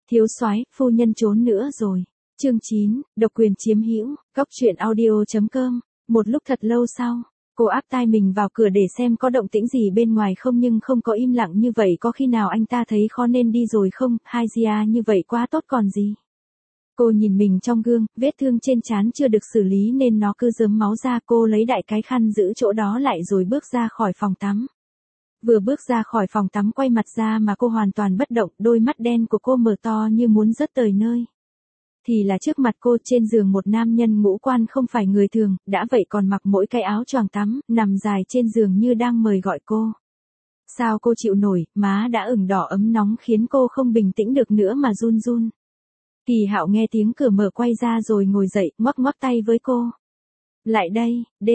Thiếu soái, phu nhân trốn nữa rồi. Chương 9, độc quyền chiếm hữu, Cóc truyện audio.com. Một lúc thật lâu sau, cô áp tai mình vào cửa để xem có động tĩnh gì bên ngoài không, nhưng không có. Im lặng như vậy có khi nào anh ta thấy khó nên đi rồi không? Hajia như vậy quá tốt còn gì. Cô nhìn mình trong gương, vết thương trên trán chưa được xử lý nên nó cứ rớm máu ra. Cô lấy đại cái khăn giữ chỗ đó lại rồi bước ra khỏi phòng tắm. Vừa bước ra khỏi phòng tắm quay mặt ra mà cô hoàn toàn bất động, đôi mắt đen của cô mở to như muốn rớt tời nơi. Thì là trước mặt cô trên giường một nam nhân ngũ quan không phải người thường, đã vậy còn mặc mỗi cái áo choàng tắm, nằm dài trên giường như đang mời gọi cô. Sao cô chịu nổi, má đã ửng đỏ ấm nóng khiến cô không bình tĩnh được nữa mà run run. Kỳ Hạo nghe tiếng cửa mở quay ra rồi ngồi dậy, ngoắc ngoắc tay với cô. Lại đây,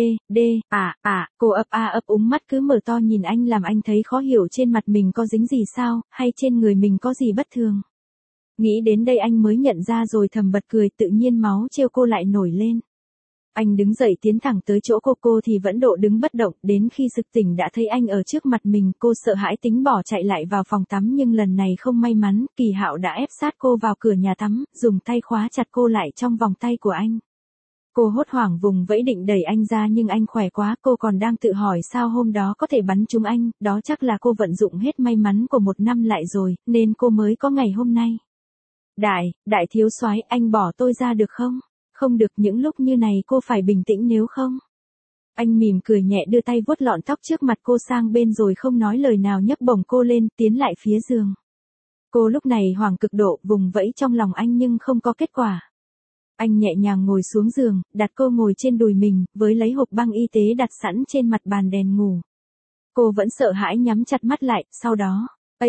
cô ấp úng mắt cứ mở to nhìn anh làm anh thấy khó hiểu trên mặt mình có dính gì sao, hay trên người mình có gì bất thường. Nghĩ đến đây anh mới nhận ra rồi thầm bật cười, tự nhiên máu trêu cô lại nổi lên. Anh đứng dậy tiến thẳng tới chỗ cô thì vẫn độ đứng bất động, đến khi sực tỉnh đã thấy anh ở trước mặt mình, cô sợ hãi tính bỏ chạy lại vào phòng tắm nhưng lần này không may mắn, Kỳ Hạo đã ép sát cô vào cửa nhà tắm, dùng tay khóa chặt cô lại trong vòng tay của anh. Cô hốt hoảng vùng vẫy định đẩy anh ra nhưng anh khỏe quá, cô còn đang tự hỏi sao hôm đó có thể bắn trúng anh, đó chắc là cô vận dụng hết may mắn của một năm lại rồi, nên cô mới có ngày hôm nay. Đại thiếu soái, anh bỏ tôi ra được không? Không được, những lúc như này cô phải bình tĩnh nếu không. Anh mỉm cười nhẹ đưa tay vuốt lọn tóc trước mặt cô sang bên rồi không nói lời nào nhấc bổng cô lên, tiến lại phía giường. Cô lúc này hoảng cực độ, vùng vẫy trong lòng anh nhưng không có kết quả. Anh nhẹ nhàng ngồi xuống giường, đặt cô ngồi trên đùi mình, với lấy hộp băng y tế đặt sẵn trên mặt bàn đèn ngủ. Cô vẫn sợ hãi nhắm chặt mắt lại, sau đó,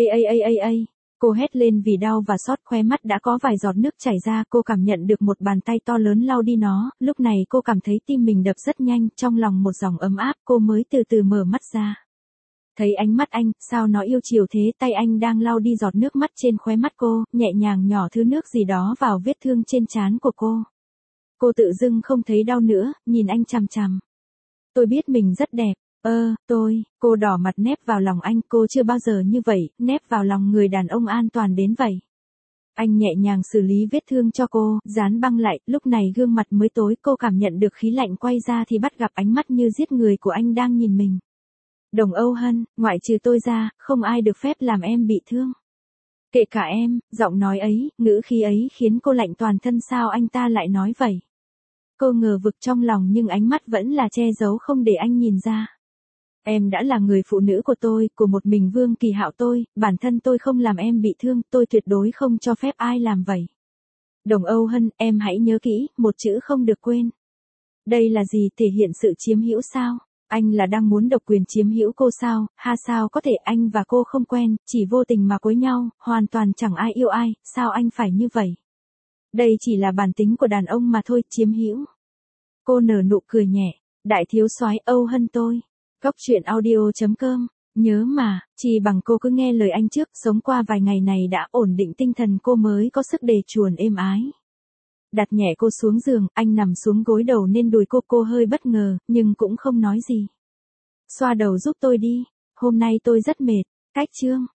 cô hét lên vì đau và xót, khóe mắt đã có vài giọt nước chảy ra, cô cảm nhận được một bàn tay to lớn lau đi nó, lúc này cô cảm thấy tim mình đập rất nhanh, trong lòng một dòng ấm áp, cô mới từ từ mở mắt ra. Thấy ánh mắt anh, sao nó yêu chiều thế, tay anh đang lau đi giọt nước mắt trên khóe mắt cô, nhẹ nhàng nhỏ thứ nước gì đó vào vết thương trên trán của cô. Cô tự dưng không thấy đau nữa, nhìn anh chằm chằm. Tôi biết mình rất đẹp. Cô đỏ mặt nép vào lòng anh, cô chưa bao giờ như vậy, nép vào lòng người đàn ông an toàn đến vậy. Anh nhẹ nhàng xử lý vết thương cho cô, dán băng lại, lúc này gương mặt mới tối, cô cảm nhận được khí lạnh quay ra thì bắt gặp ánh mắt như giết người của anh đang nhìn mình. Đồng Âu Hân, ngoại trừ tôi ra, không ai được phép làm em bị thương. Kể cả em, giọng nói ấy, ngữ khí ấy khiến cô lạnh toàn thân, sao anh ta lại nói vậy? Cô ngờ vực trong lòng nhưng ánh mắt vẫn là che giấu không để anh nhìn ra. Em đã là người phụ nữ của tôi, của một mình Vương Kỳ Hạo tôi, bản thân tôi không làm em bị thương, tôi tuyệt đối không cho phép ai làm vậy. Đồng Âu Hân, em hãy nhớ kỹ, một chữ không được quên. Đây là gì, thể hiện sự chiếm hữu sao? Anh là đang muốn độc quyền chiếm hữu cô sao? Sao có thể, anh và cô không quen, chỉ vô tình mà cưới nhau, hoàn toàn chẳng ai yêu ai, sao anh phải như vậy? Đây chỉ là bản tính của đàn ông mà thôi, chiếm hữu. Cô nở nụ cười nhẹ, đại thiếu soái Âu Hân tôi. Cóc truyện audio.com. Nhớ mà, chỉ bằng cô cứ nghe lời anh trước, sống qua vài ngày này đã ổn định tinh thần cô mới có sức đề chuồn êm ái. Đặt nhẹ cô xuống giường, anh nằm xuống gối đầu nên đùi cô hơi bất ngờ, nhưng cũng không nói gì. Xoa đầu giúp tôi đi, hôm nay tôi rất mệt. Cách chương.